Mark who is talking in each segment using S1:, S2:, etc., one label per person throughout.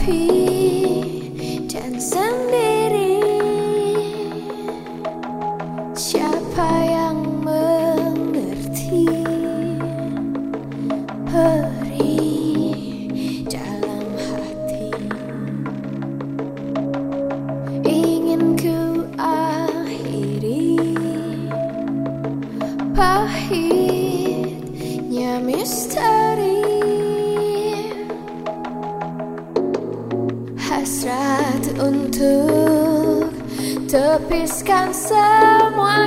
S1: sepi dan sendiri. Siapa yang mengerti perih dalam hati? Ingin ku akhiri pahitnya misteri. Hasrat untuk tepiskan semua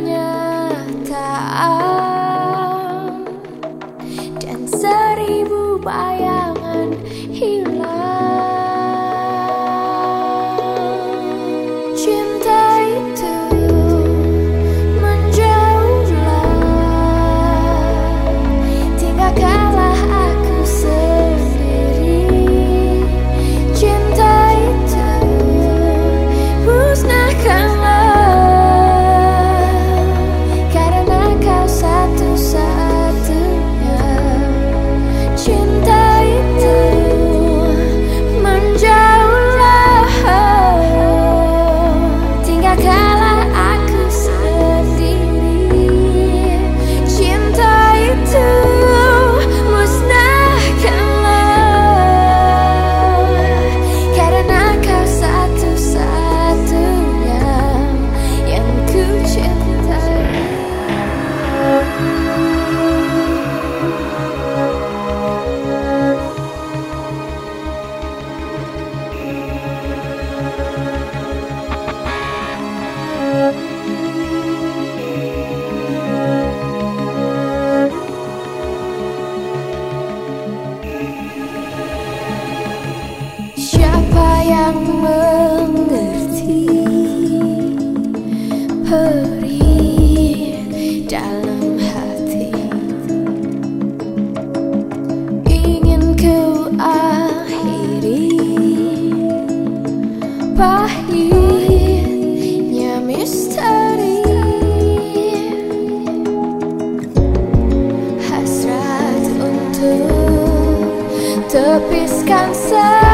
S1: kenyataan dan seribu bayangan hilang. Cinta itu menjauhlah, tinggalkanlah aku sendiri. Cinta itu musnahkanlah, karena kau satu-satunya. Cinta itu menjauhlah, tinggalkanlah aku sendiri. Cinta itu musnahkanlah, karena kau satu-satunya yang ku cintai. Siapa yang mengerti perih dalam hati? Ingin ku akhiri pahitnya misteri. Hasrat untuk tepiskan